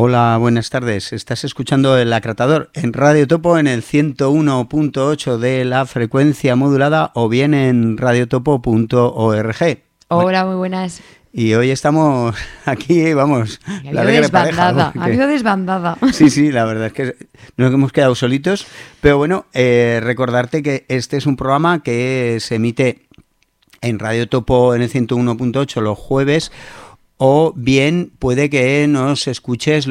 Hola, buenas tardes. Estás escuchando El Acratador en Radio Topo en el 101.8 de la frecuencia modulada o bien en radiotopo.org. Hola, muy buenas. Y hoy estamos aquí, vamos, la desbandada, ha habido desbandada. Sí, la verdad es que nos hemos quedado solitos, pero bueno, recordarte que este es un programa que se emite en Radio Topo en el 101.8 los jueves, o bien puede que nos escuches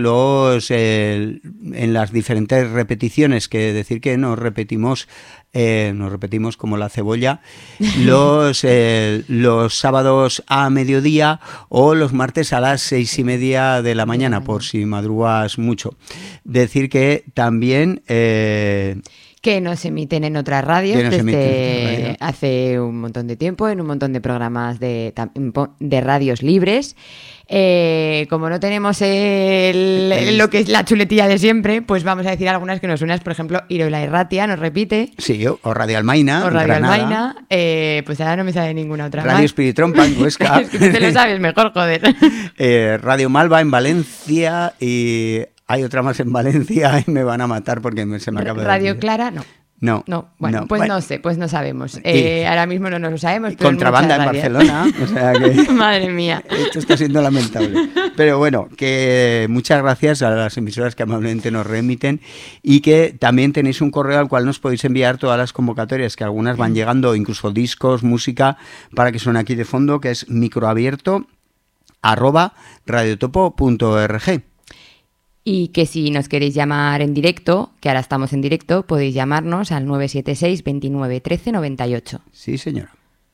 en las diferentes repeticiones, que decir que nos repetimos como la cebolla, los sábados a mediodía o los martes a las 6:30 de la mañana, por si madrugas mucho. Decir que también... que nos emiten en otras radios desde hace un montón de tiempo, en un montón de programas de radios libres. Como no tenemos lo que es la chuletilla de siempre, pues vamos a decir algunas que nos suenan. Por ejemplo, Irola y Ratia nos repite. Sí, o Radio Almaina. O Radio Almaina. Pues ahora no me sale ninguna otra Radio más. Espiritrompa en Huesca. Es que te lo sabes mejor, joder. Radio Malva en Valencia y... Hay otra más en Valencia y me van a matar porque se me acaba de... Radio Clara, no. No. Bueno, no sé, pues no sabemos. Ahora mismo no nos lo sabemos. Pero Contrabanda en Barcelona, o sea que... Madre mía. Esto está siendo lamentable. Pero bueno, que muchas gracias a las emisoras que amablemente nos remiten y que también tenéis un correo al cual nos podéis enviar todas las convocatorias, que algunas van llegando, incluso discos, música, para que suene aquí de fondo, que es microabierto@radiotopo.org. Y que si nos queréis llamar en directo, que ahora estamos en directo, podéis llamarnos al 976 29 13 98. Sí, señora.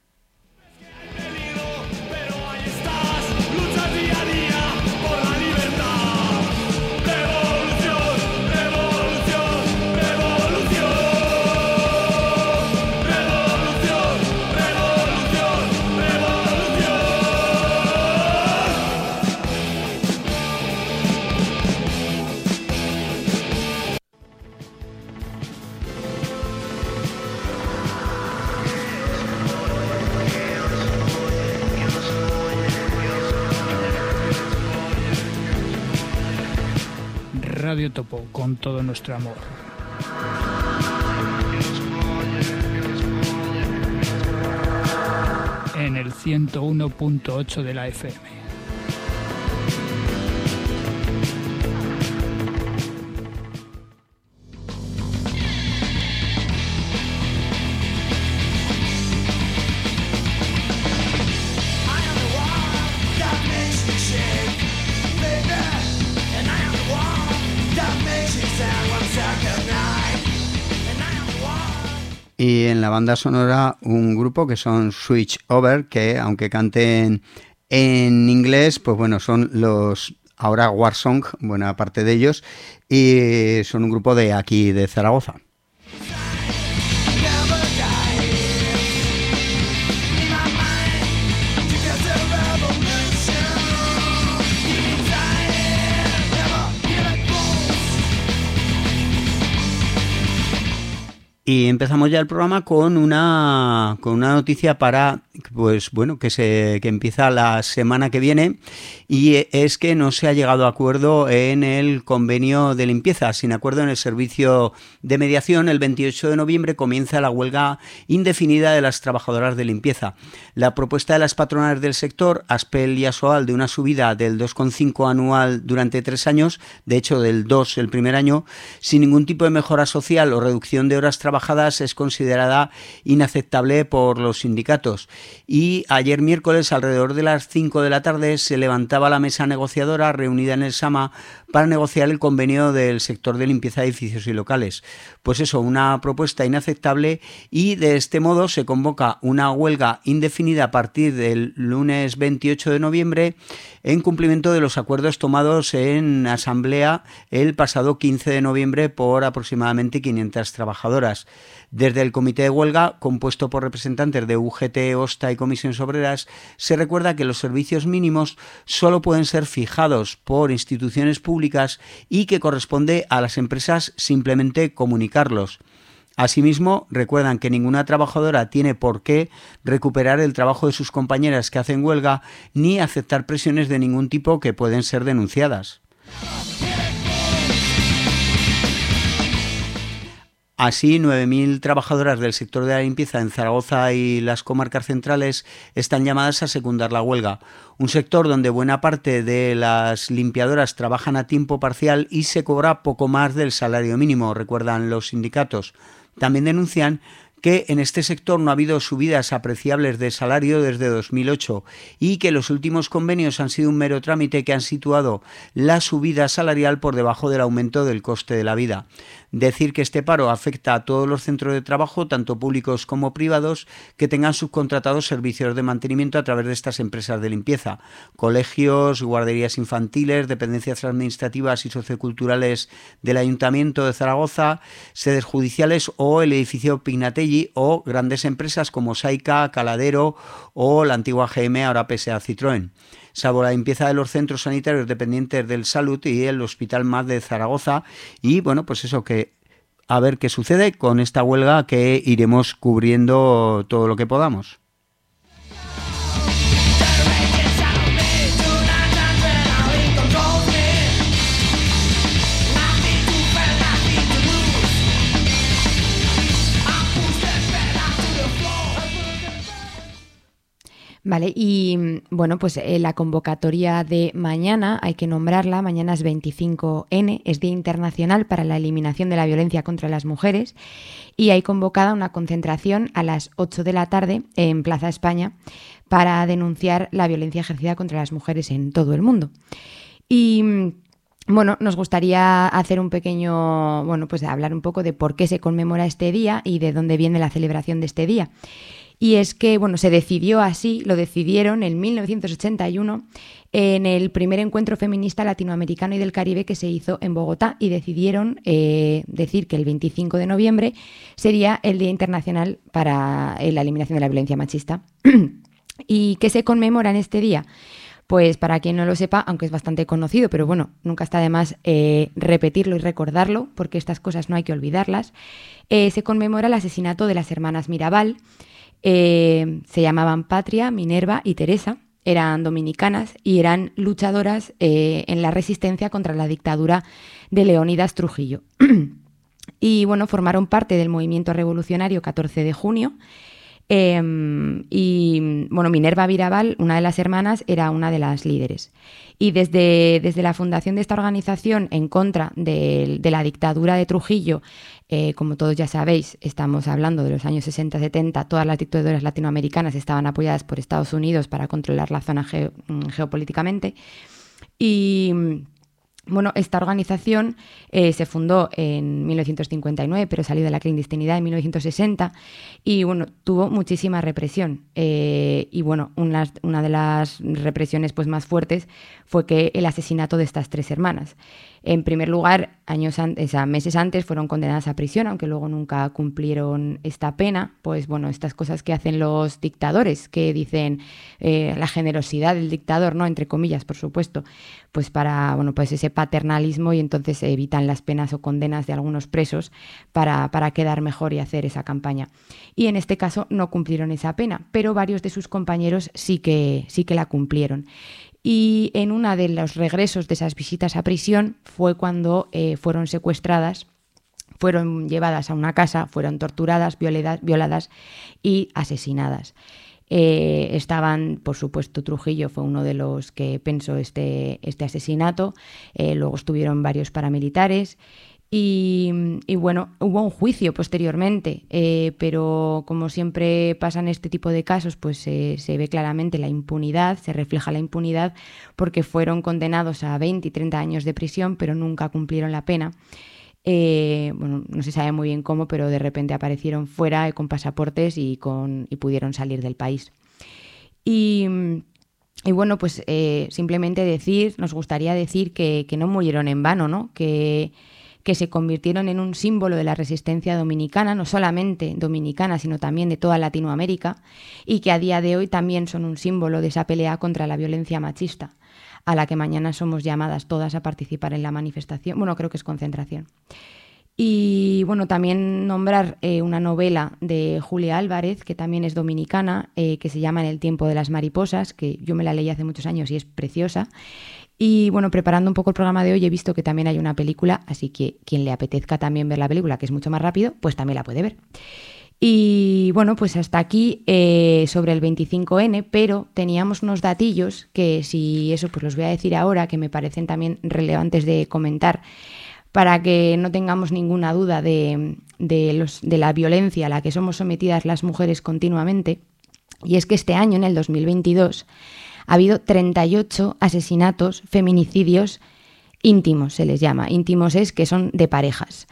Radio Topo, con todo nuestro amor. En el 101.8 de la FM. Y en la banda sonora un grupo que son Switch Over, que aunque canten en inglés, pues bueno, son los ahora Warsong, buena parte de ellos, y son un grupo de aquí, de Zaragoza. Y empezamos ya el programa con una noticia para, pues bueno, que empieza la semana que viene, y es que no se ha llegado a acuerdo en el convenio de limpieza. Sin acuerdo en el servicio de mediación, el 28 de noviembre comienza la huelga indefinida de las trabajadoras de limpieza. La propuesta de las patronales del sector, Aspel y Asoal, de una subida del 2,5 anual durante 3 años, de hecho del 2 el primer año, sin ningún tipo de mejora social o reducción de horas trabajadas, es considerada inaceptable por los sindicatos. Y ayer miércoles, alrededor de las 5 de la tarde, se levantaba la mesa negociadora reunida en el SAMA para negociar el convenio del sector de limpieza de edificios y locales. Pues eso, una propuesta inaceptable, y de este modo se convoca una huelga indefinida a partir del lunes 28 de noviembre en cumplimiento de los acuerdos tomados en asamblea el pasado 15 de noviembre por aproximadamente 500 trabajadoras. Desde el comité de huelga, compuesto por representantes de UGT, OSTA y comisiones obreras, se recuerda que los servicios mínimos solo pueden ser fijados por instituciones públicas y que corresponde a las empresas simplemente comunicarlos. Asimismo, recuerdan que ninguna trabajadora tiene por qué recuperar el trabajo de sus compañeras que hacen huelga ni aceptar presiones de ningún tipo que pueden ser denunciadas. Así, 9.000 trabajadoras del sector de la limpieza en Zaragoza y las comarcas centrales están llamadas a secundar la huelga. Un sector donde buena parte de las limpiadoras trabajan a tiempo parcial y se cobra poco más del salario mínimo, recuerdan los sindicatos. También denuncian que en este sector no ha habido subidas apreciables de salario desde 2008 y que los últimos convenios han sido un mero trámite que han situado la subida salarial por debajo del aumento del coste de la vida. Decir que este paro afecta a todos los centros de trabajo, tanto públicos como privados, que tengan subcontratados servicios de mantenimiento a través de estas empresas de limpieza. Colegios, guarderías infantiles, dependencias administrativas y socioculturales del Ayuntamiento de Zaragoza, sedes judiciales o el edificio Pignatelli, o grandes empresas como Saica, Caladero o la antigua GM, ahora PSA Citroën. Salvo la limpieza de los centros sanitarios dependientes del Salud y el Hospital MAD de Zaragoza. Y bueno, pues eso, que a ver qué sucede con esta huelga, que iremos cubriendo todo lo que podamos. Vale, y bueno, pues la convocatoria de mañana, hay que nombrarla, mañana es 25N, es Día Internacional para la Eliminación de la Violencia contra las Mujeres, y hay convocada una concentración a las 8 de la tarde en Plaza España para denunciar la violencia ejercida contra las mujeres en todo el mundo. Y bueno, nos gustaría hacer un pequeño, bueno, pues hablar un poco de por qué se conmemora este día y de dónde viene la celebración de este día. Y es que, bueno, se decidió así, lo decidieron en 1981 en el primer encuentro feminista latinoamericano y del Caribe que se hizo en Bogotá, y decidieron decir que el 25 de noviembre sería el Día Internacional para la Eliminación de la Violencia Machista. ¿Y qué se conmemora en este día? Pues para quien no lo sepa, aunque es bastante conocido, pero bueno, nunca está de más repetirlo y recordarlo, porque estas cosas no hay que olvidarlas, se conmemora el asesinato de las hermanas Mirabal. Se llamaban Patria, Minerva y Teresa, eran dominicanas y eran luchadoras en la resistencia contra la dictadura de Leónidas Trujillo. Y bueno, formaron parte del movimiento revolucionario 14 de junio. Y bueno, Minerva Mirabal, una de las hermanas, era una de las líderes. Y desde la fundación de esta organización en contra de la dictadura de Trujillo, como todos ya sabéis, estamos hablando de los años 60-70, todas las dictaduras latinoamericanas estaban apoyadas por Estados Unidos para controlar la zona geopolíticamente. Y bueno, esta organización se fundó en 1959, pero salió de la clandestinidad en 1960, y bueno, tuvo muchísima represión. Y bueno, una de las represiones pues más fuertes fue que el asesinato de estas tres hermanas. En primer lugar, meses antes fueron condenadas a prisión, aunque luego nunca cumplieron esta pena. Pues bueno, estas cosas que hacen los dictadores, que dicen la generosidad del dictador, ¿no? Entre comillas, por supuesto, pues para, bueno, pues ese paternalismo, y entonces evitan las penas o condenas de algunos presos para quedar mejor y hacer esa campaña. Y en este caso no cumplieron esa pena, pero varios de sus compañeros sí que la cumplieron. Y en uno de los regresos de esas visitas a prisión fue cuando fueron secuestradas, fueron llevadas a una casa, fueron torturadas, violadas y asesinadas. Estaban, por supuesto, Trujillo fue uno de los que pensó este asesinato, luego estuvieron varios paramilitares. Y bueno, hubo un juicio posteriormente, pero como siempre pasa en este tipo de casos, pues se ve claramente la impunidad, se refleja la impunidad, porque fueron condenados a 20 y 30 años de prisión, pero nunca cumplieron la pena. Bueno, no se sabe muy bien cómo, pero de repente aparecieron fuera con pasaportes y pudieron salir del país. Y bueno, pues simplemente nos gustaría decir que no murieron en vano, ¿no? Que se convirtieron en un símbolo de la resistencia dominicana, no solamente dominicana, sino también de toda Latinoamérica, y que a día de hoy también son un símbolo de esa pelea contra la violencia machista, a la que mañana somos llamadas todas a participar en la manifestación, bueno, creo que es concentración. Y bueno, también nombrar una novela de Julia Álvarez, que también es dominicana, que se llama En el tiempo de las mariposas, que yo me la leí hace muchos años y es preciosa. Y bueno, preparando un poco el programa de hoy he visto que también hay una película, así que quien le apetezca también ver la película, que es mucho más rápido, pues también la puede ver. Y bueno, pues hasta aquí sobre el 25N, pero teníamos unos datillos que si eso pues los voy a decir ahora, que me parecen también relevantes de comentar, para que no tengamos ninguna duda de la violencia a la que somos sometidas las mujeres continuamente. Y es que este año, en el 2022, ha habido 38 asesinatos, feminicidios íntimos, se les llama. Íntimos es que son de parejas.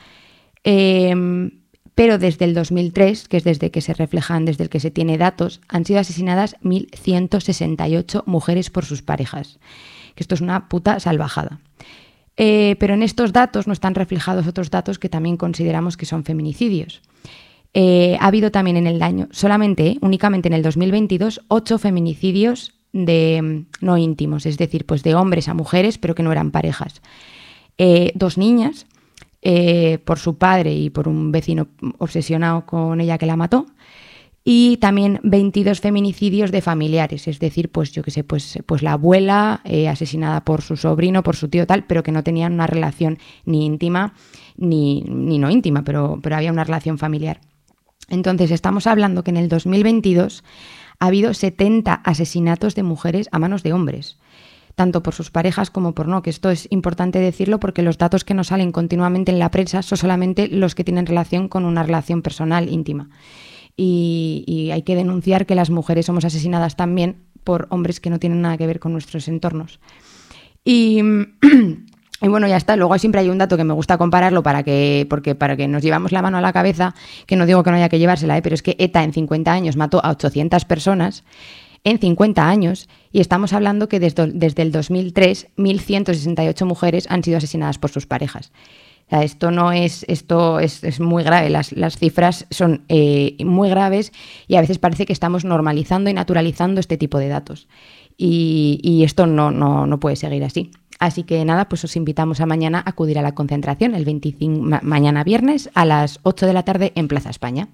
Pero desde el 2003, que es desde que se reflejan, desde el que se tiene datos, han sido asesinadas 1.168 mujeres por sus parejas. Que esto es una puta salvajada. Pero en estos datos no están reflejados otros datos que también consideramos que son feminicidios. Ha habido también en el año, únicamente en el 2022, 8 feminicidios no íntimos, es decir, pues de hombres a mujeres, pero que no eran parejas. 2 niñas, por su padre y por un vecino obsesionado con ella que la mató. Y también 22 feminicidios de familiares, es decir, pues yo qué sé, pues la abuela asesinada por su sobrino, por su tío tal, pero que no tenían una relación ni íntima ni no íntima, pero había una relación familiar. Entonces estamos hablando que en el 2022 ha habido 70 asesinatos de mujeres a manos de hombres, tanto por sus parejas como por no, que esto es importante decirlo porque los datos que nos salen continuamente en la prensa son solamente los que tienen relación con una relación personal íntima. Y hay que denunciar que las mujeres somos asesinadas también por hombres que no tienen nada que ver con nuestros entornos. Y bueno, ya está. Luego siempre hay un dato que me gusta compararlo para que nos llevamos la mano a la cabeza, que no digo que no haya que llevársela, pero es que ETA en 50 años mató a 800 personas, en 50 años, y estamos hablando que desde el 2003 1.168 mujeres han sido asesinadas por sus parejas. O sea, esto es muy grave, las cifras son muy graves y a veces parece que estamos normalizando y naturalizando este tipo de datos. Y esto no puede seguir así. Así que nada, pues os invitamos a mañana a acudir a la concentración, el 25, mañana viernes a las 8 de la tarde en Plaza España.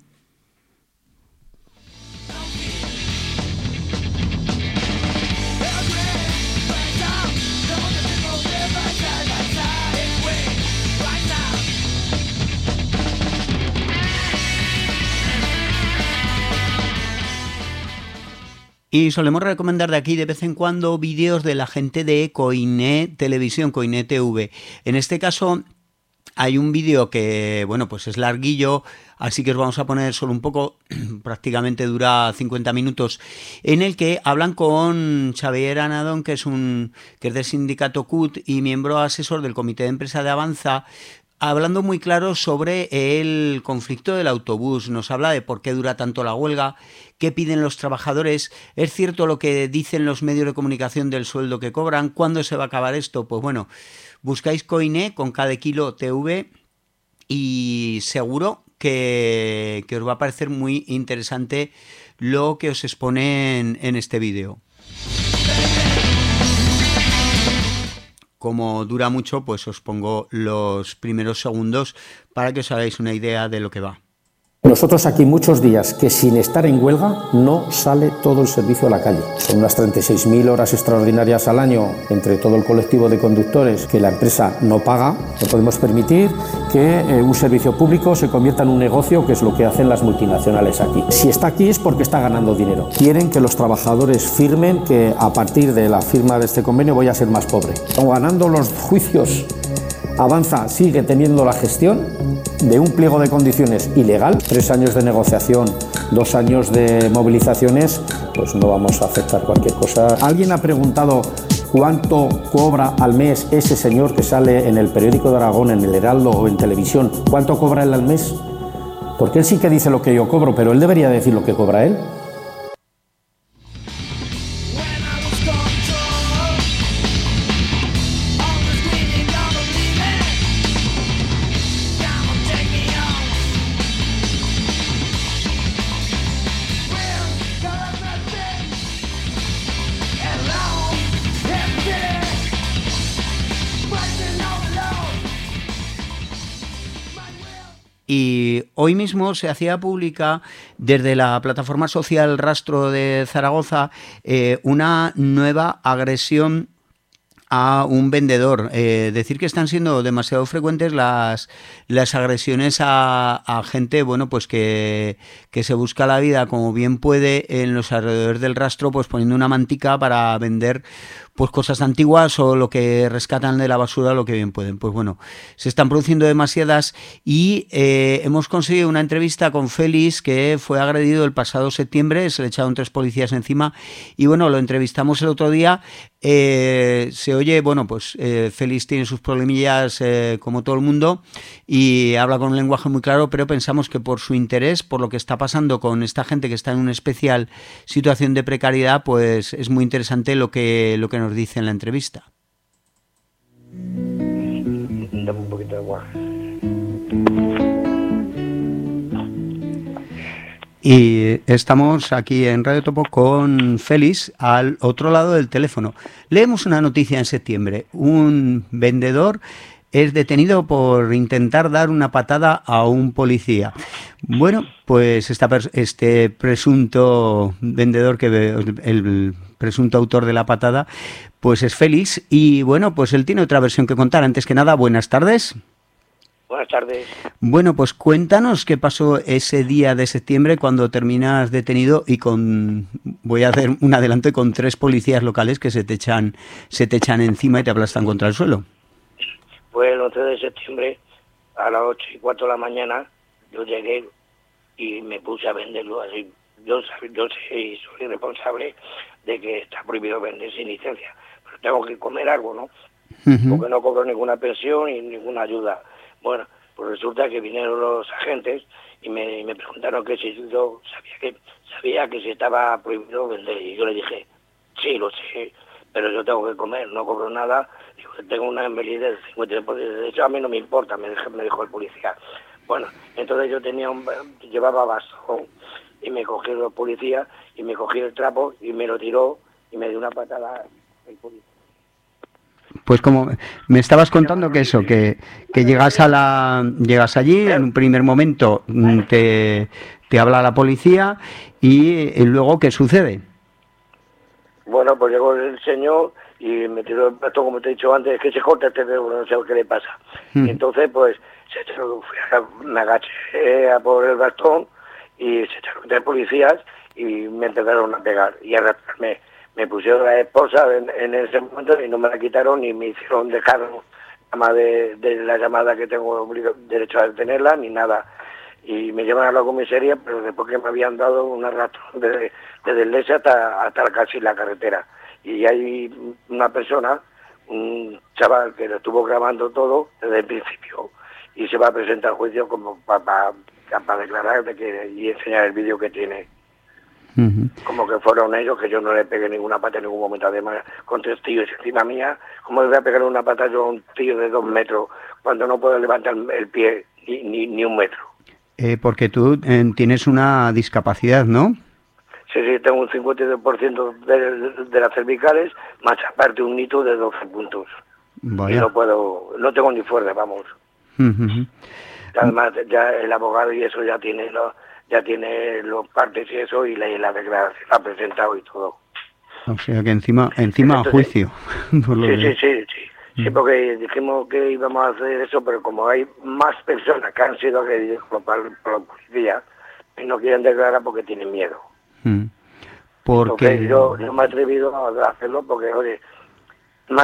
Y solemos recomendar de aquí de vez en cuando vídeos de la gente de Coiné Televisión, Coiné TV. En este caso hay un vídeo que, bueno, pues es larguillo, así que os vamos a poner solo un poco, prácticamente dura 50 minutos, en el que hablan con Xavier Anadón, que es del sindicato CUT y miembro asesor del Comité de Empresa de Avanza, hablando muy claro sobre el conflicto del autobús. Nos habla de por qué dura tanto la huelga, qué piden los trabajadores, es cierto lo que dicen los medios de comunicación del sueldo que cobran, ¿cuándo se va a acabar esto? Pues bueno, buscáis Coiné con K de kilo TV y seguro que os va a parecer muy interesante lo que os exponen en este vídeo. Como dura mucho, pues os pongo los primeros segundos para que os hagáis una idea de lo que va. Nosotros aquí muchos días que sin estar en huelga no sale todo el servicio a la calle. Son unas 36.000 horas extraordinarias al año entre todo el colectivo de conductores que la empresa no paga. No podemos permitir que un servicio público se convierta en un negocio, que es lo que hacen las multinacionales aquí. Si está aquí es porque está ganando dinero. Quieren que los trabajadores firmen que a partir de la firma de este convenio voy a ser más pobre. Están ganando los juicios. Avanza sigue teniendo la gestión de un pliego de condiciones ilegal, 3 años de negociación, 2 años de movilizaciones, pues no vamos a aceptar cualquier cosa. ¿Alguien ha preguntado cuánto cobra al mes ese señor que sale en el periódico de Aragón, en el Heraldo o en televisión? ¿Cuánto cobra él al mes? Porque él sí que dice lo que yo cobro, pero él debería decir lo que cobra él. Y hoy mismo se hacía pública desde la plataforma social Rastro de Zaragoza una nueva agresión a un vendedor. Decir que están siendo demasiado frecuentes las agresiones a gente, bueno, pues que se busca la vida como bien puede en los alrededores del rastro, pues poniendo una mantica para vender pues cosas antiguas o lo que rescatan de la basura, lo que bien pueden. Pues bueno, se están produciendo demasiadas y hemos conseguido una entrevista con Félix, que fue agredido el pasado septiembre, se le echaron 3 policías encima y bueno, lo entrevistamos el otro día. Se oye, bueno, pues Félix tiene sus problemillas como todo el mundo y habla con un lenguaje muy claro, pero pensamos que por su interés, por lo que está pasando con esta gente que está en una especial situación de precariedad, pues es muy interesante lo que nos dice en la entrevista. Dame un poquito de agua. Y estamos aquí en Radio Topo con Félix al otro lado del teléfono. Leemos una noticia en septiembre. Un vendedor es detenido por intentar dar una patada a un policía. Bueno, pues este presunto vendedor, el presunto autor de la patada, pues es Félix. Y bueno, pues él tiene otra versión que contar. Antes que nada, buenas tardes. Buenas tardes. Bueno, pues cuéntanos qué pasó ese día de septiembre cuando terminas detenido y voy a hacer un adelanto, con 3 policías locales que se te echan encima y te aplastan contra el suelo. Pues el 11 de septiembre a las 8:15 de la mañana yo llegué y me puse a venderlo así. Yo soy responsable de que está prohibido vender sin licencia, pero tengo que comer algo, ¿no? Porque no cobro ninguna pensión y ninguna ayuda. Bueno, pues resulta que vinieron los agentes y me preguntaron que si yo sabía que se estaba prohibido vender, y yo le dije, sí, lo sé, pero yo tengo que comer, no cobro nada. Digo, tengo una invalidez del 50%, de hecho a mí no me importa, me dijo el policía. Bueno, entonces yo llevaba bastón y me cogió el policía y me cogió el trapo y me lo tiró y me dio una patada el policía. Pues como me estabas contando que eso, que llegas allí, en un primer momento te habla la policía y luego ¿qué sucede? Bueno, pues llegó el señor y me tiró el bastón, como te he dicho antes, que se corta este dedo, no sé qué le pasa. Entonces, pues, me agaché a por el bastón y se echaron 3 policías y me empezaron a pegar y a arrastrarme. Me pusieron la esposa en ese momento y no me la quitaron ni me hicieron dejar nada de la llamada que tengo derecho a tenerla ni nada. Y me llevan a la comisaría, pero después que me habían dado un arrastro desde el Lese hasta casi la carretera. Y hay una persona, un chaval que lo estuvo grabando todo desde el principio y se va a presentar al juicio como para declarar y enseñar el vídeo que tiene. Como que fueron ellos, que yo no le pegué ninguna pata en ningún momento, además con 3 tíos encima mía. ¿Cómo le voy a pegar una pata yo a un tío de 2 metros cuando no puedo levantar el pie ni 1 metro? Porque tú tienes una discapacidad, ¿no? Sí, tengo un 52% de las cervicales, más aparte un hito de 12 puntos. Vaya. Y no tengo ni fuerza, vamos. Además, ya el abogado y eso ya tiene los partes y eso, y la declaración la ha presentado y todo. O sea que encima a juicio. Sí, porque dijimos que íbamos a hacer eso, pero como hay más personas que han sido agredidas por la policía, y no quieren declarar porque tienen miedo. Porque Entonces yo me he atrevido a hacerlo porque, oye, me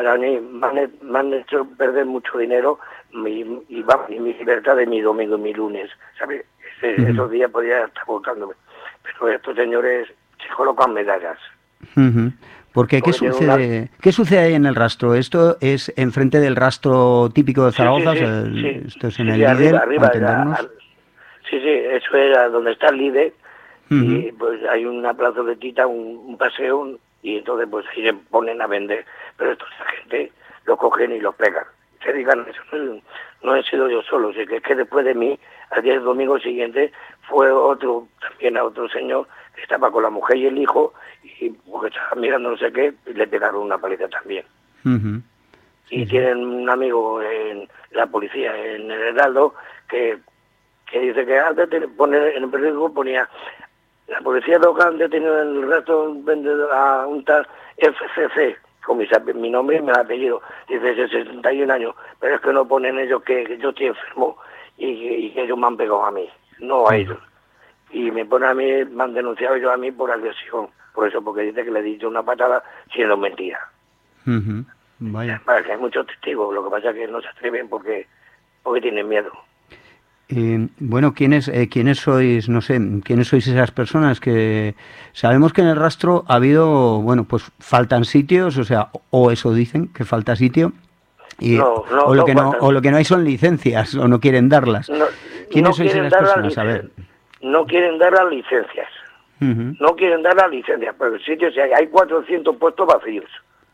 han hecho perder mucho dinero y mi libertad de mi domingo y mi lunes, ¿sabes? Esos días podía estar buscándome, pero estos señores se colocan medallas. Porque ¿qué sucede ahí en el rastro? ¿Esto es enfrente del rastro típico de Zaragoza? Esto es en el Lidl, arriba, entendernos. Eso era donde está el Lidl. Y pues hay una plazoleta, un paseo, y entonces pues ahí se ponen a vender, pero esta gente lo cogen y lo pegan. Se digan, eso no he sido yo solo, es que después de mí, al día del domingo siguiente, fue otro señor que estaba con la mujer y el hijo, y porque estaba mirando no sé qué, y le pegaron una paliza también. Y tienen un amigo en la policía, en el Heraldo, que dice que antes en el periódico ponía: la policía local detenido en el resto a un tal FCC, con mi nombre y mi apellido. Dice, 61 años, pero es que no ponen ellos que yo estoy enfermo y que ellos me han pegado a mí, no a ellos. Y me ponen a mí, me han denunciado ellos a mí por agresión, por eso, porque dice que le he dicho una patada siendo mentira. Vaya. Vale, que hay muchos testigos, lo que pasa es que no se atreven porque tienen miedo. Bueno, ¿quiénes sois, no sé, quiénes sois esas personas? Que sabemos que en el rastro ha habido, bueno, pues faltan sitios, o sea, o eso dicen, que falta sitio, y o lo que no hay son licencias, o no quieren darlas. ¿Quiénes sois esas personas? A ver. No quieren dar las licencias. No quieren dar las licencias, pero el sitio si hay 400 puestos vacíos.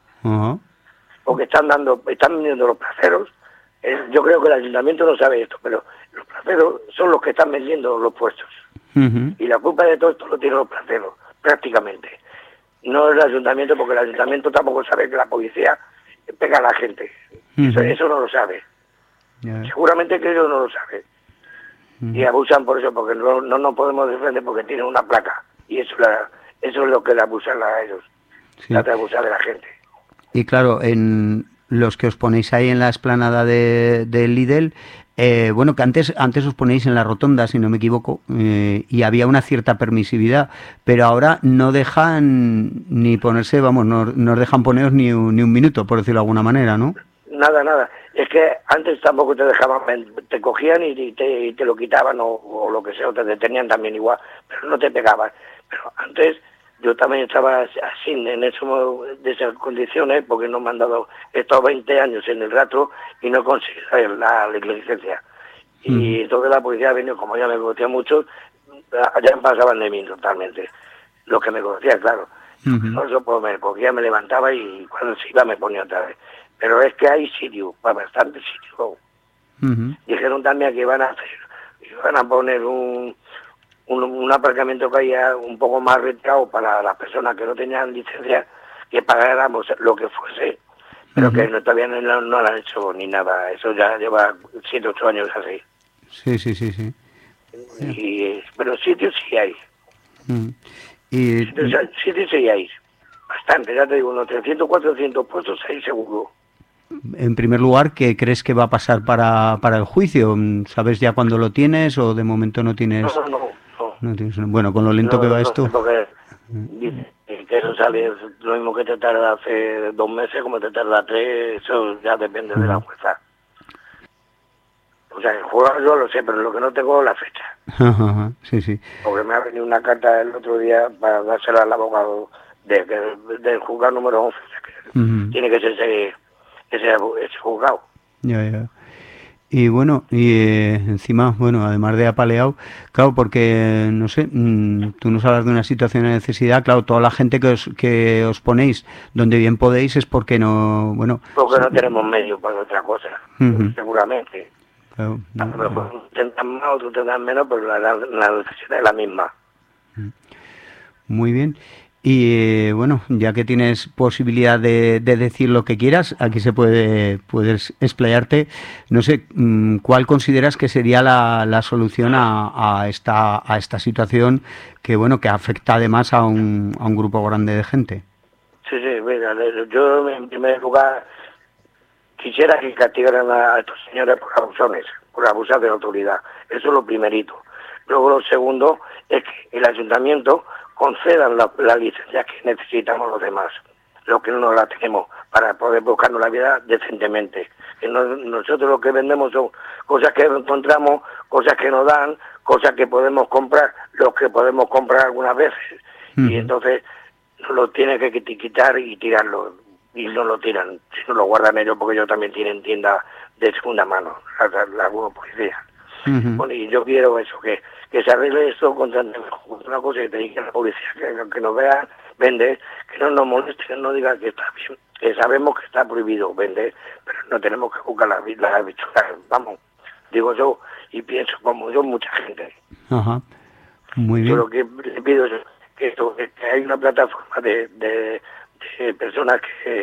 Porque están vendiendo los placeros. Yo creo que el ayuntamiento no sabe esto, pero los placeros son los que están vendiendo los puestos. Y la culpa de todo esto lo tienen los placeros, prácticamente. No el ayuntamiento, porque el ayuntamiento tampoco sabe que la policía pega a la gente. Eso no lo sabe. Seguramente que ellos no lo saben. Y abusan por eso, porque no nos podemos defender porque tienen una placa. Y eso es lo que le abusan a ellos. Trata de abusar de la gente. Y claro, en los que os ponéis ahí en la explanada del Lidl, bueno, que antes os ponéis en la rotonda, si no me equivoco, y había una cierta permisividad, pero ahora no dejan ni ponerse, vamos, no os dejan poneros ni un minuto, por decirlo de alguna manera, ¿no? Nada. Es que antes tampoco te dejaban, te cogían y te lo quitaban o lo que sea, o te detenían también igual, pero no te pegaban. Pero antes yo también estaba así, en de esas condiciones, porque no me han dado, he estado 20 años en el rastro y no he conseguido la licencia. Y entonces la policía ha venido, como ya me conocía mucho, ya pasaban de mí totalmente. Los que me conocían, claro. Por eso pues, me cogía, me levantaba y cuando se iba me ponía otra vez. Pero es que hay sitio, para bastante sitio. Dijeron también que iban a poner un aparcamiento que haya un poco más retirado para las personas que no tenían licencia, que pagáramos lo que fuese, pero que todavía no lo han hecho ni nada. Eso ya lleva 7 o 8 años así. Sí. Pero sitios sí hay. Sitios sí hay. Bastante, ya te digo, unos 300, 400 puestos hay seguro. En primer lugar, ¿qué crees que va a pasar para el juicio? ¿Sabes ya cuándo lo tienes o de momento no tienes? No tienes, bueno, con lo lento que va esto. Porque dice que eso sale lo mismo que te tarda hace 2 meses como te tarda 3, eso ya depende de la jueza. O sea, el juego yo lo sé, pero lo que no tengo es la fecha. Sí. Porque me ha venido una carta el otro día para dársela al abogado del juzgado número 11, que tiene que ser ese juzgado. Ya. Y bueno, encima, bueno, además de apaleado, claro, porque, no sé, tú nos hablas de una situación de necesidad, claro, toda la gente que os ponéis donde bien podéis es porque no, bueno... Porque no tenemos medios para otra cosa, seguramente. Claro, a lo mejor tendrán más, otros tendrán menos, pero la necesidad es la misma. Muy bien. Y bueno, ya que tienes posibilidad de decir lo que quieras, aquí puedes explayarte. No sé, ¿cuál consideras que sería la solución a esta situación que bueno que afecta además a un grupo grande de gente? Sí, mira, yo en primer lugar quisiera que castigaran a estos señores por abusar de la autoridad. Eso es lo primerito. Luego lo segundo es que el ayuntamiento concedan la licencia que necesitamos los demás, los que no la tenemos, para poder buscarnos la vida decentemente. Que nosotros lo que vendemos son cosas que encontramos, cosas que nos dan, cosas que podemos comprar, los que podemos comprar algunas veces. Y entonces nos lo tienen que quitar y tirarlo. Y no lo tiran, sino lo guardan ellos, porque ellos también tienen tiendas de segunda mano, algunos policías. Bueno, y yo quiero eso, que se arregle esto constantemente. Una cosa que te diga la policía, que nos vean vender, que no nos moleste, que no digan que está bien, que sabemos que está prohibido vender, pero no tenemos que buscar las bichuelas, vamos, digo yo, y pienso como yo, mucha gente. Muy bien. Yo lo que le pido es que hay una plataforma de personas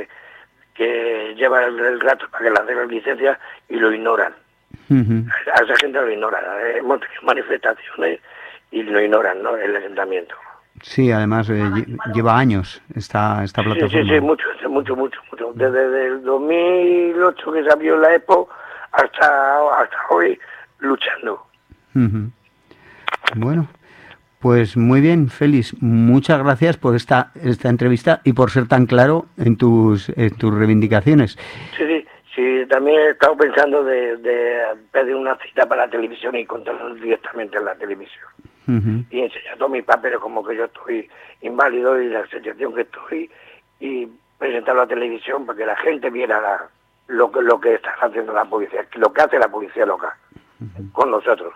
que llevan el rato para que las den las licencias y lo ignoran. A esa gente lo ignora. Hemos tenido manifestaciones y lo ignoran, ¿no? El ayuntamiento. Sí, además lleva años esta plataforma. Sí, mucho. Desde el 2008 que salió la Expo hasta hoy luchando. Uh-huh. Bueno, pues muy bien, Félix. Muchas gracias por esta entrevista y por ser tan claro en tus reivindicaciones. Sí, también he estado pensando de pedir una cita para la televisión y contarlo directamente en la televisión. Uh-huh. Y enseñar todos mis papeles como que yo estoy inválido y la situación que estoy, y presentarlo a la televisión para que la gente viera lo que está haciendo la policía, lo que hace la policía local con nosotros.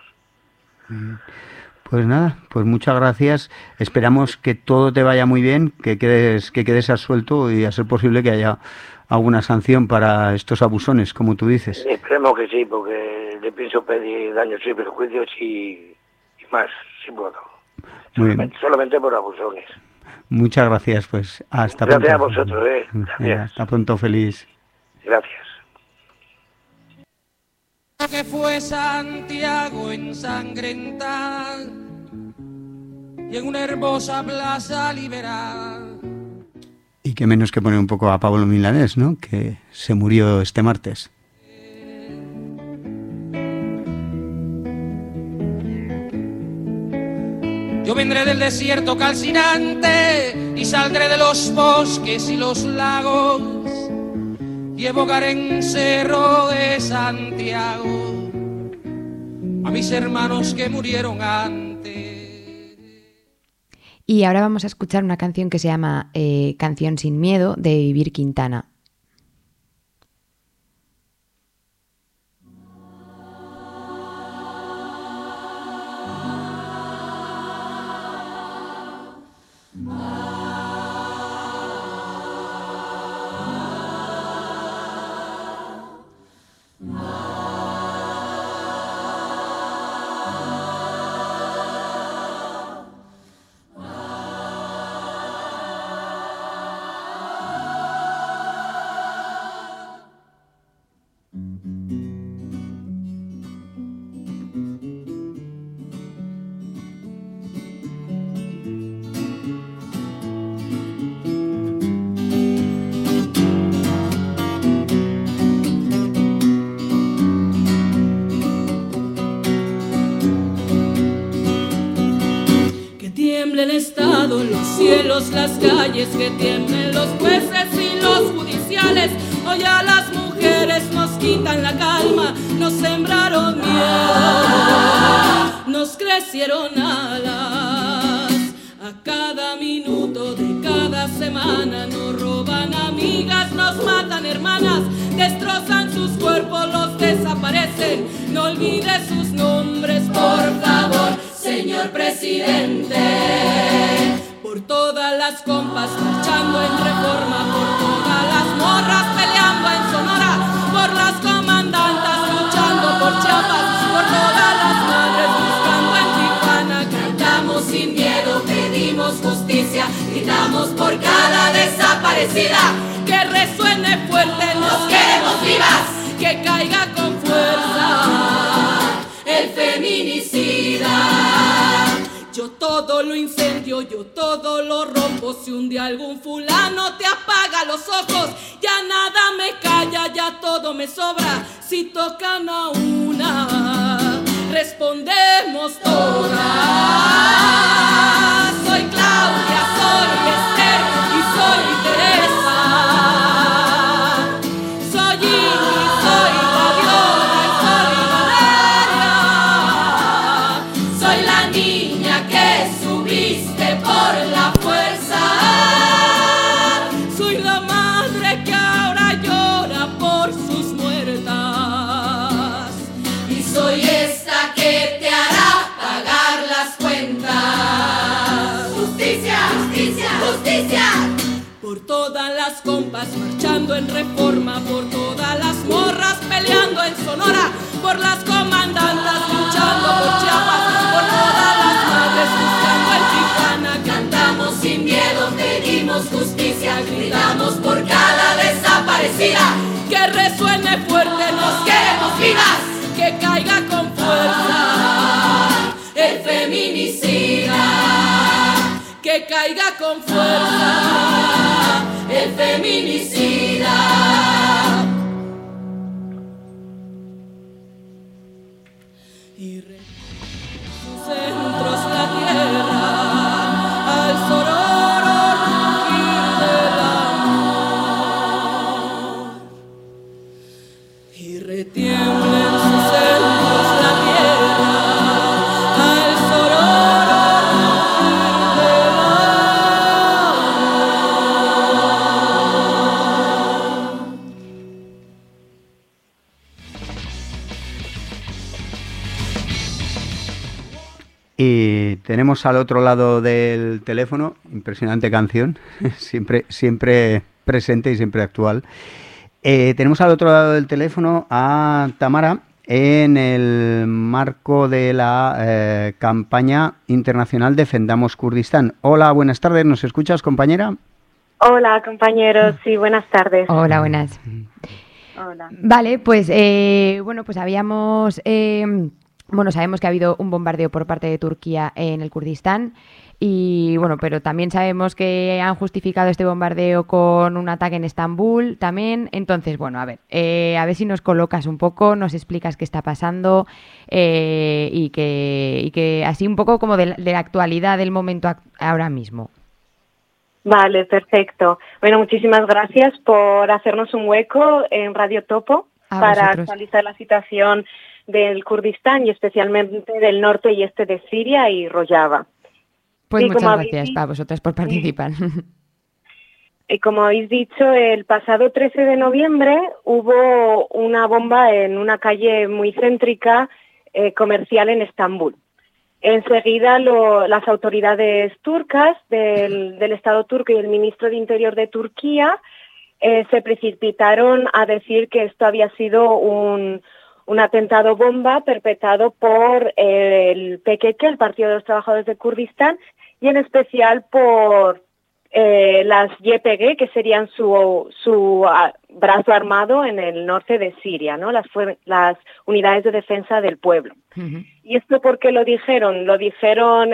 Pues nada, pues muchas gracias. Esperamos que todo te vaya muy bien, que quedes absuelto y a ser posible que haya alguna sanción para estos abusones, como tú dices. Esperemos que sí, porque le pienso pedir daños y perjuicios y más, si puedo. Solamente por abusones. Muchas gracias, pues hasta pronto. Gracias a vosotros, Gracias. Hasta pronto, Félix. Gracias. Que fue Santiago ensangrentar y en una hermosa plaza liberal. Y qué menos que poner un poco a Pablo Milanés, ¿no? Que se murió este martes. Yo vendré del desierto calcinante y saldré de los bosques y los lagos y evocaré en Cerro de Santiago a mis hermanos que murieron antes. Y ahora vamos a escuchar una canción que se llama Canción sin miedo, de Vivir Quintana. El Estado, los cielos, las calles, que tiemblen los jueces y los judiciales. Hoy a las mujeres nos quitan la calma, nos sembraron miedo, nos crecieron alas. A cada minuto de cada semana nos roban amigas, nos matan hermanas, destrozan sus cuerpos, los desaparecen. No olvides sus nombres, por favor, señor presidente. Por todas las compas marchando en Reforma, por todas las morras peleando en Sonora, por las comandantas luchando por Chiapas, por todas las madres buscando en Tijuana. Cantamos sin miedo, pedimos justicia, gritamos por cada desaparecida. Que resuene fuerte, nos queremos vivas, que caiga con fuerza el feminicida. Yo todo lo incendio, yo todo lo rompo. Si un día algún fulano te apaga los ojos, ya nada me calla, ya todo me sobra. Si tocan a una, respondemos todas. Soy Claudia, soy Esther y soy Teresa. Soy Ingrid, soy Fabiola y soy Valeria. Soy la niña que subiste por la fuerza. Soy la madre que ahora llora por sus muertas. Y soy esta que te hará pagar las cuentas. Justicia, justicia, justicia. Por todas las compas marchando en Reforma, por todas las morras peleando en Sonora, por las comandantas luchando por Chiapas, por todas las madres buscando en Tijuana. Cantamos sin miedo, pedimos justicia, gritamos por cada desaparecida. Que resuene fuerte, nos queremos vivas, que caiga con fuerza el feminicida. Que que caiga con fuerza el feminicida. Y sus centros la tierra al sororo rugir del amor. Y retiemblen sus centros la tierra al sororo rugir del Y tenemos al otro lado del teléfono, impresionante canción, siempre presente y siempre actual. Tenemos al otro lado del teléfono a Tamara en el marco de la campaña internacional Defendamos Kurdistán. Hola, buenas tardes, ¿nos escuchas, compañera? Hola, compañeros, sí, buenas tardes. Hola, buenas. Hola. Vale, pues pues habíamos... sabemos que ha habido un bombardeo por parte de Turquía en el Kurdistán y pero también sabemos que han justificado este bombardeo con un ataque en Estambul también. Entonces, a ver si nos colocas un poco, nos explicas qué está pasando y que así un poco como de la actualidad del momento ahora mismo. Vale, perfecto. Bueno, muchísimas gracias por hacernos un hueco en Radio Topo para actualizar la situación del Kurdistán y especialmente del norte y este de Siria y Rojava. Pues muchas gracias a vosotras por participar. Y como habéis dicho, el pasado 13 de noviembre hubo una bomba en una calle muy céntrica comercial en Estambul. Enseguida las autoridades turcas del Estado turco y el ministro de Interior de Turquía se precipitaron a decir que esto había sido un atentado bomba perpetrado por el PKK, el Partido de los Trabajadores de Kurdistán, y en especial por las YPG, que serían su brazo armado en el norte de Siria, ¿no? Las unidades de defensa del pueblo. Uh-huh. ¿Y esto por qué lo dijeron? Lo dijeron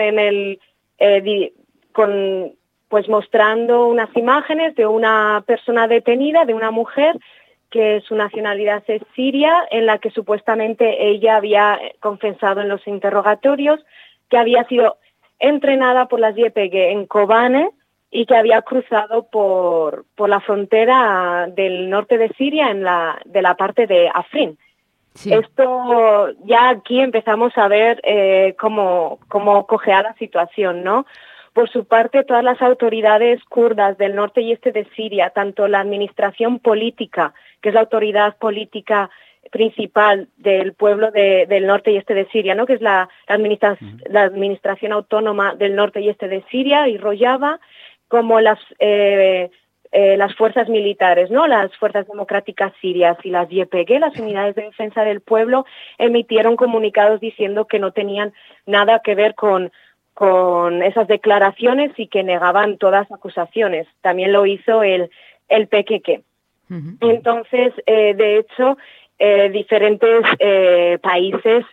mostrando unas imágenes de una persona detenida, de una mujer, que su nacionalidad es siria, en la que supuestamente ella había confesado en los interrogatorios que había sido entrenada por las YPG en Kobane y que había cruzado por la frontera del norte de Siria de la parte de Afrin. Sí. Esto ya aquí empezamos a ver cómo cojea la situación, ¿no? Por su parte, todas las autoridades kurdas del norte y este de Siria, tanto la administración política, que es la autoridad política principal del pueblo del norte y este de Siria, ¿no? Que es la administración autónoma del norte y este de Siria y Rojava, como las fuerzas militares, ¿no? Las fuerzas democráticas sirias y las YPG, las unidades de defensa del pueblo, emitieron comunicados diciendo que no tenían nada que ver con esas declaraciones y que negaban todas las acusaciones. También lo hizo el PKK. Uh-huh. Entonces, de hecho, diferentes países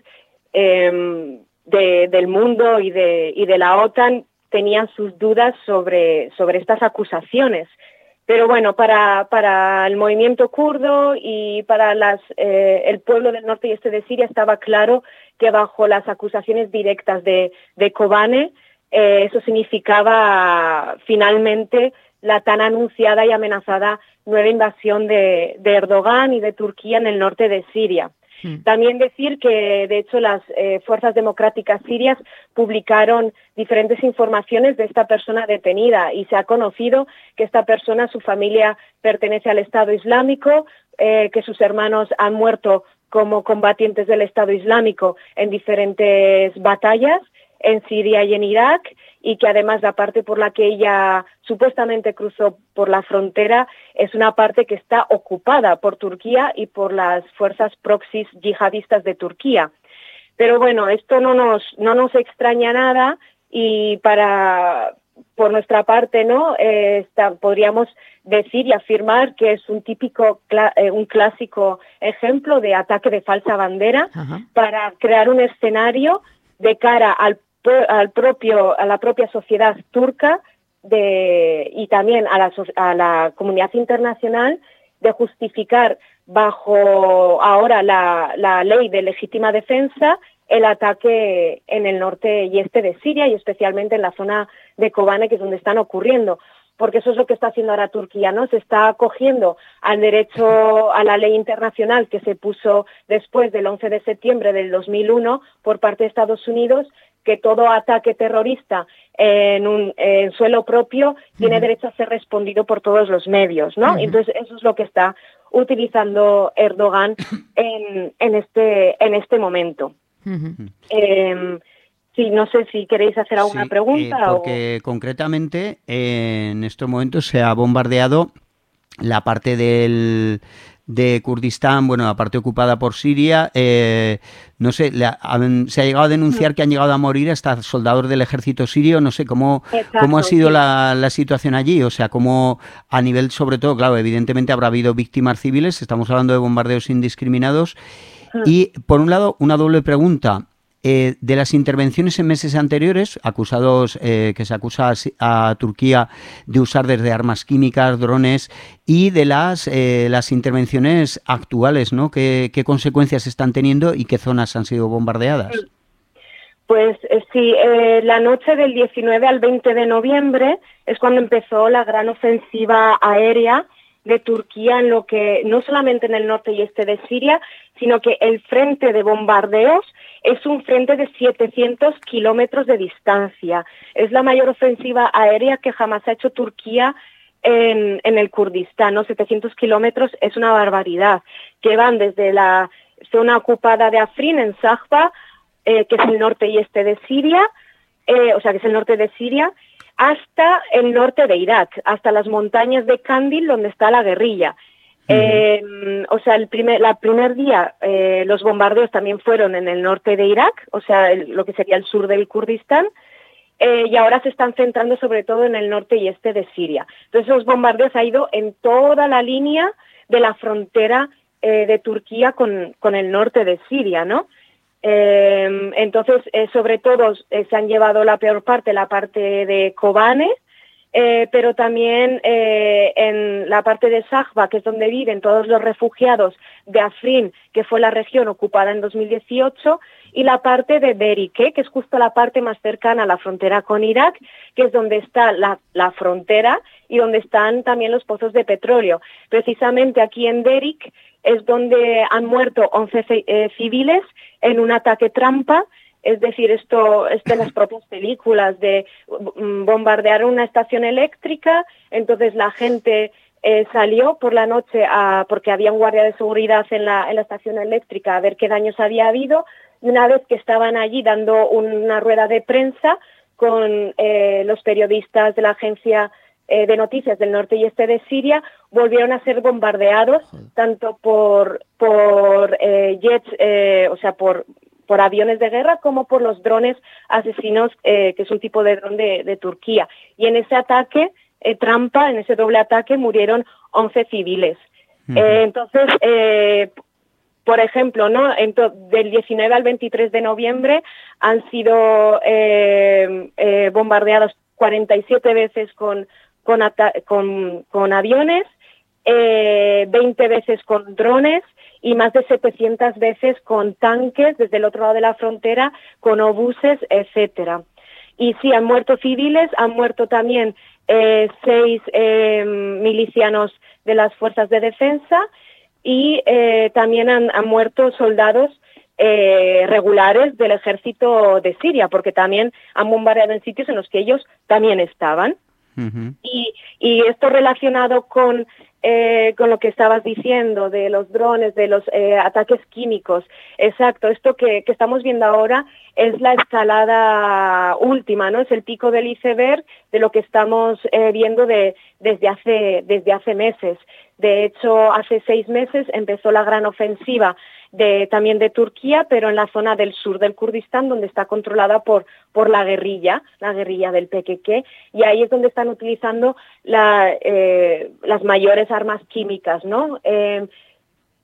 del mundo y de la OTAN tenían sus dudas sobre estas acusaciones. Pero bueno, para el movimiento kurdo y para el pueblo del norte y este de Siria estaba claro que bajo las acusaciones directas de Kobane, eso significaba finalmente la tan anunciada y amenazada nueva invasión de Erdogan y de Turquía en el norte de Siria. También decir que, de hecho, las fuerzas democráticas sirias publicaron diferentes informaciones de esta persona detenida y se ha conocido que esta persona, su familia pertenece al Estado Islámico, que sus hermanos han muerto como combatientes del Estado Islámico en diferentes batallas en Siria y en Irak, y que además la parte por la que ella supuestamente cruzó por la frontera es una parte que está ocupada por Turquía y por las fuerzas proxys yihadistas de Turquía. Pero bueno, esto no nos extraña nada y por nuestra parte, ¿no? Podríamos decir y afirmar que es un clásico ejemplo de ataque de falsa bandera. Ajá. Para crear un escenario de cara al la propia sociedad turca y también a la comunidad internacional de justificar bajo ahora la ley de legítima defensa el ataque en el norte y este de Siria y especialmente en la zona de Kobane, que es donde están ocurriendo. Porque eso es lo que está haciendo ahora Turquía, ¿no? Se está acogiendo al derecho, a la ley internacional que se puso después del 11 de septiembre del 2001 por parte de Estados Unidos, que todo ataque terrorista en suelo propio tiene derecho a ser respondido por todos los medios, ¿no? Entonces eso es lo que está utilizando Erdogan en este momento. Sí, no sé si queréis hacer alguna pregunta. Porque concretamente en estos momentos se ha bombardeado la parte de Kurdistán, bueno, la parte ocupada por Siria. No sé, se ha llegado a denunciar que han llegado a morir hasta soldados del ejército sirio. No sé cómo ha sido la situación allí. O sea, cómo a nivel, sobre todo, claro, evidentemente habrá habido víctimas civiles. Estamos hablando de bombardeos indiscriminados. Y, por un lado, una doble pregunta. De las intervenciones en meses anteriores, que se acusa a Turquía de usar desde armas químicas, drones, y de las intervenciones actuales, ¿no? ¿Qué consecuencias están teniendo y qué zonas han sido bombardeadas? Pues sí, la noche del 19 al 20 de noviembre es cuando empezó la gran ofensiva aérea de Turquía en lo que no solamente en el norte y este de Siria, sino que el frente de bombardeos es un frente de 700 kilómetros de distancia. Es la mayor ofensiva aérea que jamás ha hecho Turquía en el Kurdistán, ¿no? 700 kilómetros es una barbaridad, que van desde la zona ocupada de Afrin en Sajba, que es el norte y este de Siria, o sea, que es el norte de Siria, hasta el norte de Irak, hasta las montañas de Kandil, donde está la guerrilla. O sea, el primer día los bombardeos también fueron en el norte de Irak, o sea, lo que sería el sur del Kurdistán, y ahora se están centrando sobre todo en el norte y este de Siria. Entonces los bombardeos han ido en toda la línea de la frontera de Turquía con el norte de Siria, ¿no? Entonces, sobre todo se han llevado la peor parte, la parte de Kobane, pero también en la parte de Sajba, que es donde viven todos los refugiados de Afrin, que fue la región ocupada en 2018, y la parte de Derike, que es justo la parte más cercana a la frontera con Irak, que es donde está la frontera y donde están también los pozos de petróleo. Precisamente aquí en Derik es donde han muerto 11 civiles en un ataque trampa. Es decir, esto es de las propias películas, de bombardear una estación eléctrica, entonces la gente salió por la noche porque había un guardia de seguridad en la estación eléctrica a ver qué daños había habido, y una vez que estaban allí dando una rueda de prensa con los periodistas de la agencia de noticias del norte y este de Siria, volvieron a ser bombardeados tanto por jets, o sea, por aviones de guerra, como por los drones asesinos, que es un tipo de dron de Turquía. Y en ese ataque trampa, en ese doble ataque, murieron 11 civiles. Entonces, por ejemplo, ¿no? Del 19 al 23 de noviembre han sido bombardeados 47 veces con aviones, 20 veces con drones, y más de 700 veces con tanques desde el otro lado de la frontera, con obuses, etcétera. Y sí, han muerto civiles, han muerto también 6 milicianos de las fuerzas de defensa, y también han muerto soldados regulares del ejército de Siria, porque también han bombardeado en sitios en los que ellos también estaban. Y esto relacionado con lo que estabas diciendo de los drones, de los ataques químicos. Exacto, esto que estamos viendo ahora es la escalada última, ¿no? Es el pico del iceberg de lo que estamos viendo desde hace meses. De hecho, hace 6 meses empezó la gran ofensiva también de Turquía, pero en la zona del sur del Kurdistán, donde está controlada por la guerrilla del PKK, y ahí es donde están utilizando las mayores armas químicas, ¿no?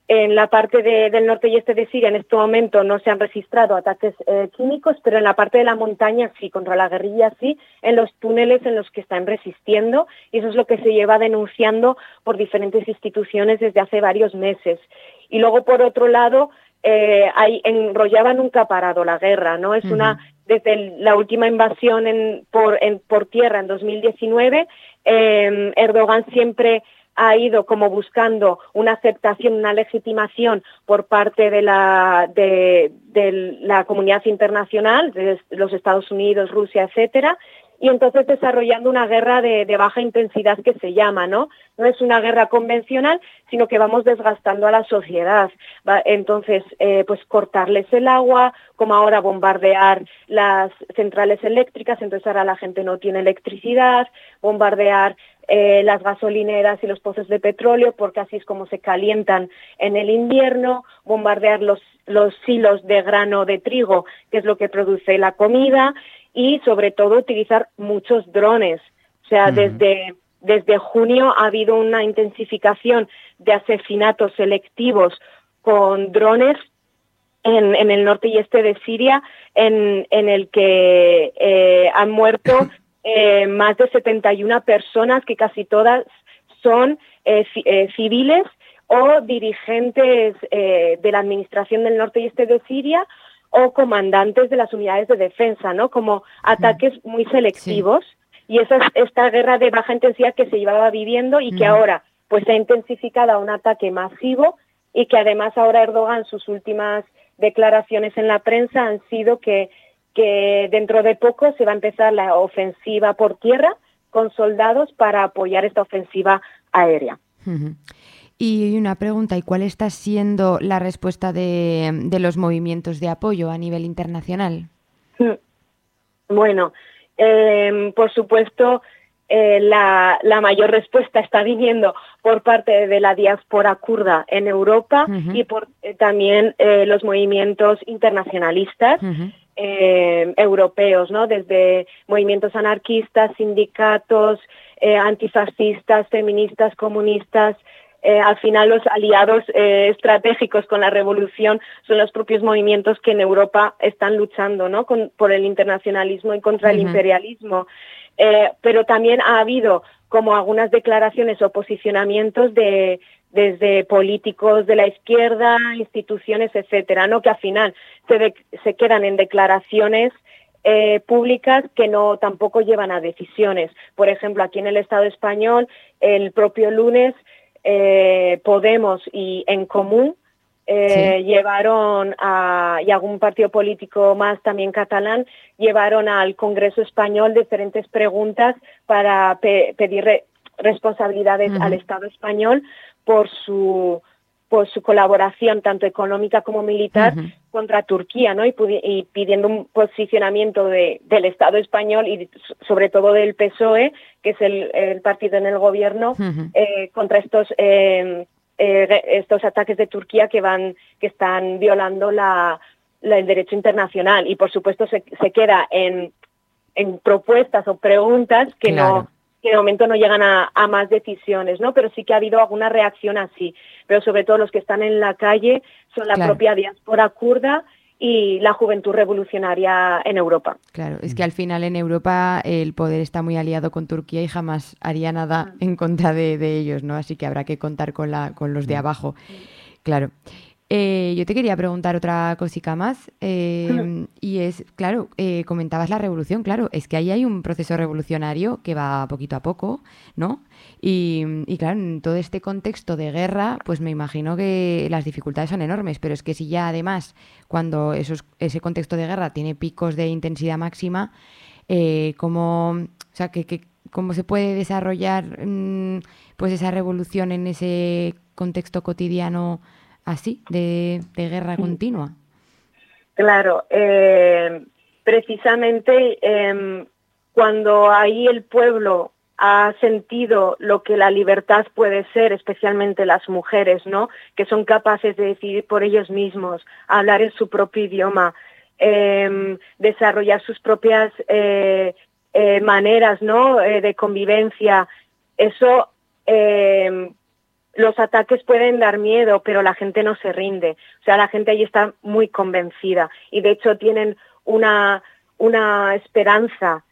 En la parte del norte y este de Siria en este momento no se han registrado ataques químicos, pero en la parte de la montaña sí, contra la guerrilla sí, en los túneles en los que están resistiendo, y eso es lo que se lleva denunciando por instituciones desde hace varios meses. Y luego, por otro lado, enrollaba nunca ha parado la guerra, ¿no? Es desde la última invasión por tierra en 2019, Erdogan siempre ha ido como buscando una aceptación, una legitimación por parte de la comunidad internacional, de los Estados Unidos, Rusia, etcétera, y entonces desarrollando una guerra de baja intensidad que se llama, ¿no? No es una guerra convencional, sino que vamos desgastando a la sociedad. Entonces, pues cortarles el agua, como ahora bombardear las centrales eléctricas, entonces ahora la gente no tiene electricidad, bombardear las gasolineras y los pozos de petróleo, porque así es como se calientan en el invierno, bombardear los silos de grano de trigo, que es lo que produce la comida, y sobre todo utilizar muchos drones. O sea, desde junio ha habido una intensificación de asesinatos selectivos con drones en el norte y este de Siria, en el que han muerto más de 71 personas, que casi todas son civiles o dirigentes de la administración del norte y este de Siria, o comandantes de las unidades de defensa, ¿no? Como ataques muy selectivos. Sí. Y esa es esta guerra de baja intensidad que se llevaba viviendo y que ahora pues se ha intensificado a un ataque masivo, y que además ahora Erdogan, sus últimas declaraciones en la prensa han sido que dentro de poco se va a empezar la ofensiva por tierra con soldados para apoyar esta ofensiva aérea. Y una pregunta, ¿y cuál está siendo la respuesta de los movimientos de apoyo a nivel internacional? Bueno, por supuesto, la mayor respuesta está viniendo por parte de la diáspora kurda en Europa y por también los movimientos internacionalistas europeos, ¿no? Desde movimientos anarquistas, sindicatos, antifascistas, feministas, comunistas. Al final los aliados estratégicos con la revolución son los propios movimientos que en Europa están luchando, ¿no? por el internacionalismo y contra el imperialismo. Pero también ha habido como algunas declaraciones o posicionamientos desde políticos de la izquierda, instituciones, etcétera, ¿no? Que al final se quedan en declaraciones públicas que no tampoco llevan a decisiones. Por ejemplo, aquí en el Estado español, el propio lunes, Podemos y En Común llevaron y algún partido político más también catalán llevaron al Congreso español diferentes preguntas para pedir responsabilidades al Estado español por su colaboración tanto económica como militar contra Turquía, ¿no? Y pidiendo un posicionamiento del Estado español y sobre todo del PSOE, que es el partido en el gobierno, contra estos ataques de Turquía que están violando el derecho internacional. Y por supuesto se queda en propuestas o preguntas que que de momento no llegan a más decisiones, ¿no? Pero sí que ha habido alguna reacción así. Pero sobre todo los que están en la calle son la propia diáspora kurda y la juventud revolucionaria en Europa. Claro, es que al final en Europa el poder está muy aliado con Turquía y jamás haría nada en contra de ellos, ¿no? Así que habrá que contar con los de abajo. Claro. Yo te quería preguntar otra cosica más, y es, claro, comentabas la revolución, claro, es que ahí hay un proceso revolucionario que va poquito a poco, ¿no? Y claro, en todo este contexto de guerra, pues me imagino que las dificultades son enormes, pero es que si ya además, cuando ese contexto de guerra tiene picos de intensidad máxima, ¿cómo se puede desarrollar pues esa revolución en ese contexto cotidiano así, de guerra continua? Claro, precisamente cuando ahí el pueblo ha sentido lo que la libertad puede ser, especialmente las mujeres, ¿no? Que son capaces de decidir por ellos mismos, hablar en su propio idioma, desarrollar sus propias maneras, ¿no? De convivencia. Eso los ataques pueden dar miedo, pero la gente no se rinde. O sea, la gente allí está muy convencida y de hecho tienen una esperanza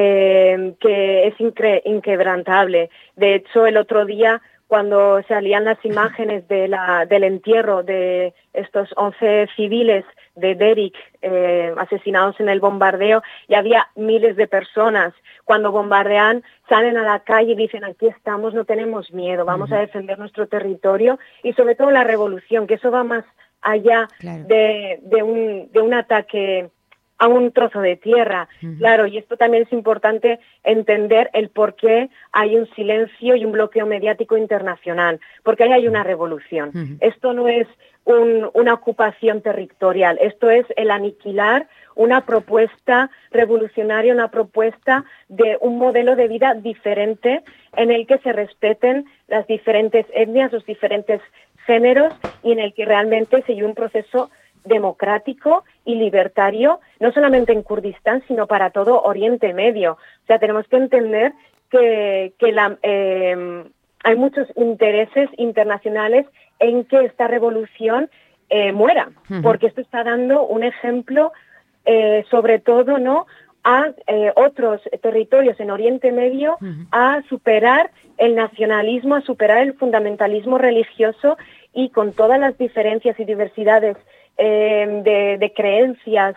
que es inquebrantable. De hecho, el otro día, cuando salían las imágenes del entierro de estos 11 civiles de Derek asesinados en el bombardeo, y había miles de personas. Cuando bombardean, salen a la calle y dicen, aquí estamos, no tenemos miedo, vamos a defender nuestro territorio, y sobre todo la revolución, que eso va más allá de un ataque a un trozo de tierra. Claro, y esto también es importante entender el por qué hay un silencio y un bloqueo mediático internacional, porque ahí hay una revolución. Esto no es una ocupación territorial, esto es el aniquilar una propuesta revolucionaria, una propuesta de un modelo de vida diferente en el que se respeten las diferentes etnias, los diferentes géneros y en el que realmente se lleve un proceso democrático y libertario, no solamente en Kurdistán, sino para todo Oriente Medio. O sea, tenemos que entender que hay muchos intereses internacionales en que esta revolución muera, porque esto está dando un ejemplo, sobre todo, ¿no?, a otros territorios en Oriente Medio a superar el nacionalismo, a superar el fundamentalismo religioso y con todas las diferencias y diversidades de creencias,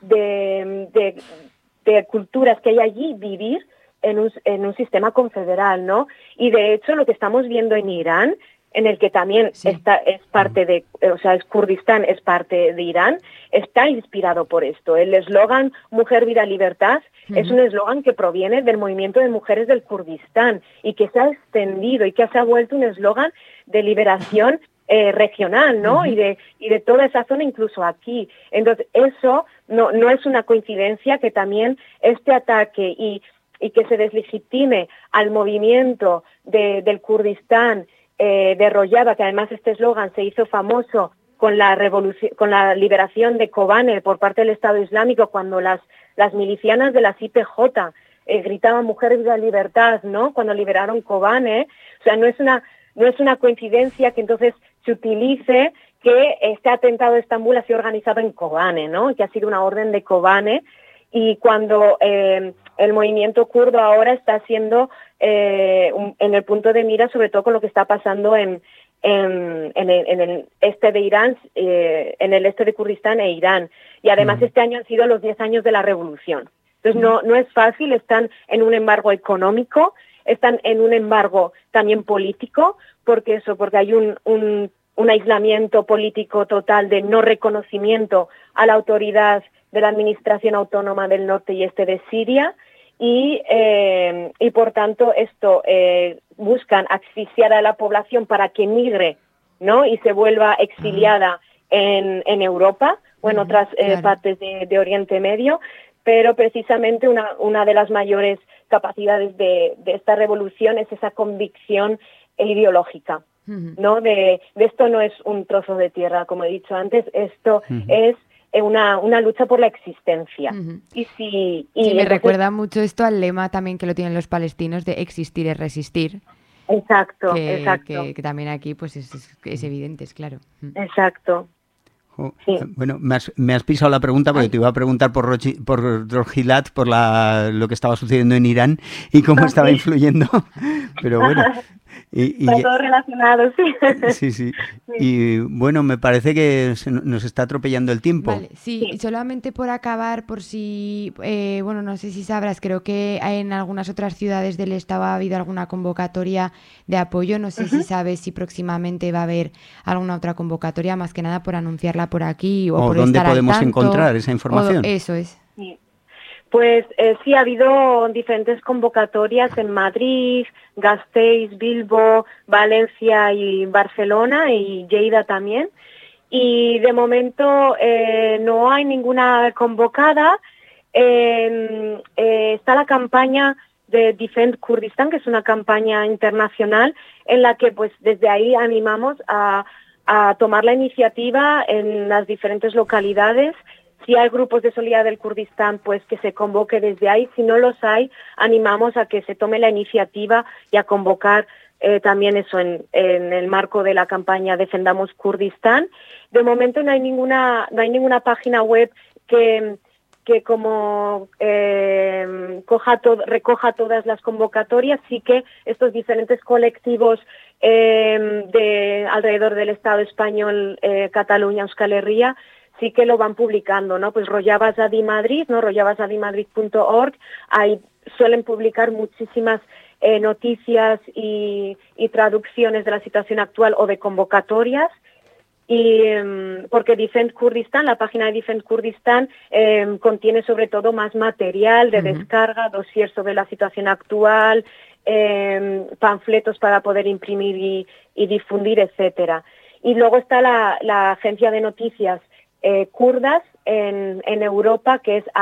de culturas que hay allí, vivir en un sistema confederal, ¿no? Y de hecho lo que estamos viendo en Irán, en el que también es parte de, o sea, es Kurdistán, es parte de Irán, está inspirado por esto. El eslogan Mujer, Vida, Libertad es un eslogan que proviene del movimiento de mujeres del Kurdistán y que se ha extendido y que se ha vuelto un eslogan de liberación regional, ¿no? Y de toda esa zona, incluso aquí. Entonces, eso no es una coincidencia que también este ataque y que se deslegitime al movimiento del Kurdistán de Rojava, que además este eslogan se hizo famoso con la liberación de Kobane por parte del Estado Islámico, cuando las milicianas de las YPJ gritaban Mujer, Vida, Libertad, ¿no? Cuando liberaron Kobane. O sea, no es una coincidencia que entonces se utilice que este atentado de Estambul ha sido organizado en Kobane, ¿no? Que ha sido una orden de Kobane, y cuando el movimiento kurdo ahora está siendo en el punto de mira, sobre todo con lo que está pasando en el este de Irán, en el este de Kurdistán e Irán. Y además este año han sido los 10 años de la revolución. Entonces no es fácil, están en un embargo económico, están en un embargo también político, porque hay un aislamiento político total de no reconocimiento a la autoridad de la Administración Autónoma del Norte y Este de Siria, y por tanto esto buscan asfixiar a la población para que migre, ¿no?, y se vuelva exiliada en Europa o en otras partes de Oriente Medio, pero precisamente una de las mayores capacidades de esta revolución es esa convicción ideológica, ¿no? De esto no es un trozo de tierra, como he dicho antes, esto es una lucha por la existencia. Y me recuerda mucho esto al lema también que lo tienen los palestinos de existir es resistir. Exacto, que también aquí pues es evidente, es claro. Exacto. Sí. Bueno, me has pisado la pregunta porque te iba a preguntar por Rohilat, por lo que estaba sucediendo en Irán y cómo estaba influyendo, pero bueno. Está todo relacionado, sí. Sí. Y bueno, me parece que nos está atropellando el tiempo. Vale, sí, solamente por acabar, por si, bueno, no sé si sabrás, creo que en algunas otras ciudades del estado ha habido alguna convocatoria de apoyo, no sé si sabes si próximamente va a haber alguna otra convocatoria, más que nada por anunciarla por aquí o por dónde estar podemos al tanto, encontrar esa información. Eso es. Sí. Pues sí, ha habido diferentes convocatorias en Madrid, Gasteiz, Bilbo, Valencia y Barcelona y Lleida también. Y de momento no hay ninguna convocada. Está la campaña de Defend Kurdistan, que es una campaña internacional en la que pues desde ahí animamos a tomar la iniciativa en las diferentes localidades. Si hay grupos de solidaridad del Kurdistán, pues que se convoque desde ahí. Si no los hay, animamos a que se tome la iniciativa y a convocar también eso en el marco de la campaña Defendamos Kurdistán. De momento no hay ninguna página web que como recoja todas las convocatorias. Sí que estos diferentes colectivos de alrededor del Estado español, Cataluña, Euskal Herria, sí que lo van publicando, ¿no? Pues Rojava Azadi Madrid, ¿no? rojavazadimadrid.org, ahí suelen publicar muchísimas noticias y traducciones de la situación actual o de convocatorias. Y porque Defend Kurdistan, la página de Defend Kurdistan, contiene sobre todo más material de descarga, dossier sobre la situación actual, panfletos para poder imprimir y difundir, etcétera. Y luego está la agencia de noticias kurdas en Europa, que es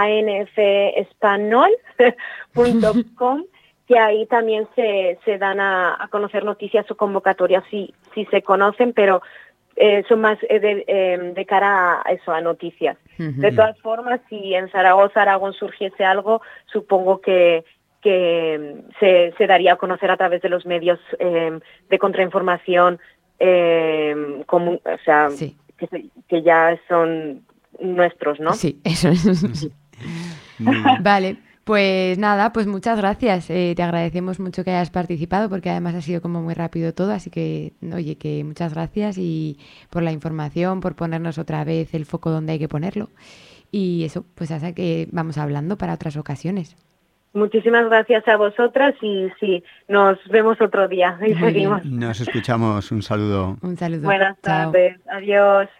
anfespanol.com, que ahí también se dan a conocer noticias o convocatorias, si se conocen, pero son más de cara a eso, a noticias. De todas formas, si en Zaragoza, Aragón surgiese algo, supongo que se daría a conocer a través de los medios de contrainformación, o sea, sí, que ya son nuestros, ¿no? Sí, eso es. Vale. Pues nada, pues muchas gracias. Te agradecemos mucho que hayas participado, porque además ha sido como muy rápido todo, así que, oye, que muchas gracias y por la información, por ponernos otra vez el foco donde hay que ponerlo. Y eso, pues hasta que vamos hablando para otras ocasiones. Muchísimas gracias a vosotras y sí, nos vemos otro día y seguimos. Nos escuchamos. Un saludo. Un saludo. Buenas tardes. Adiós.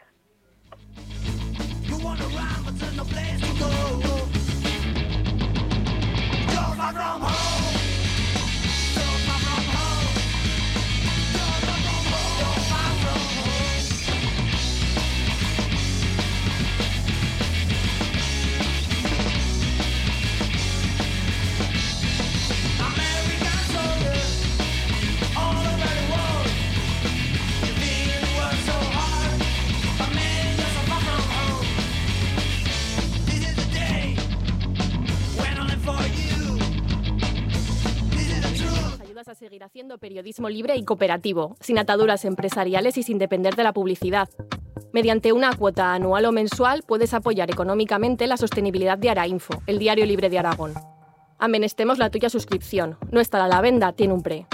A seguir haciendo periodismo libre y cooperativo, sin ataduras empresariales y sin depender de la publicidad. Mediante una cuota anual o mensual puedes apoyar económicamente la sostenibilidad de Arainfo, el diario libre de Aragón. Amenestemos la tuya suscripción. No estará a la venta, tiene un pre.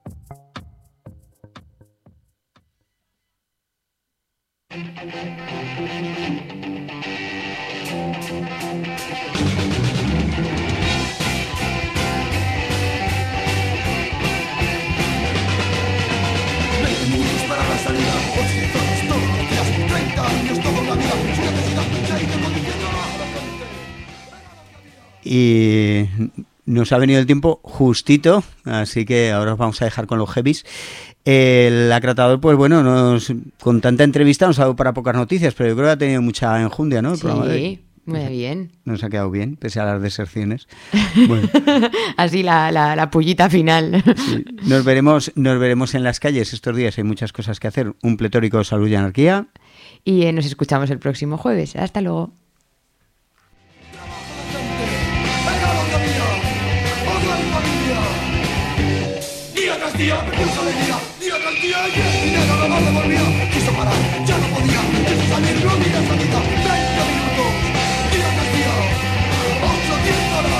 Y nos ha venido el tiempo justito, así que ahora os vamos a dejar con los heavies. El acratador, pues bueno, con tanta entrevista nos ha dado para pocas noticias, pero yo creo que ha tenido mucha enjundia, ¿no? El programa de hoy. Muy bien. Nos ha quedado bien, pese a las deserciones. Bueno. Así la pullita final. Sí. Nos veremos en las calles estos días, hay muchas cosas que hacer. Un pletórico de Salud y Anarquía. Y nos escuchamos el próximo jueves. Hasta luego. Día, recurso alegría, día tras día, y el dinero no lo devolvía. Quiso parar, ya no podía, quiso salir, no mira salida. 30 minutos, día tras día, 800 horas.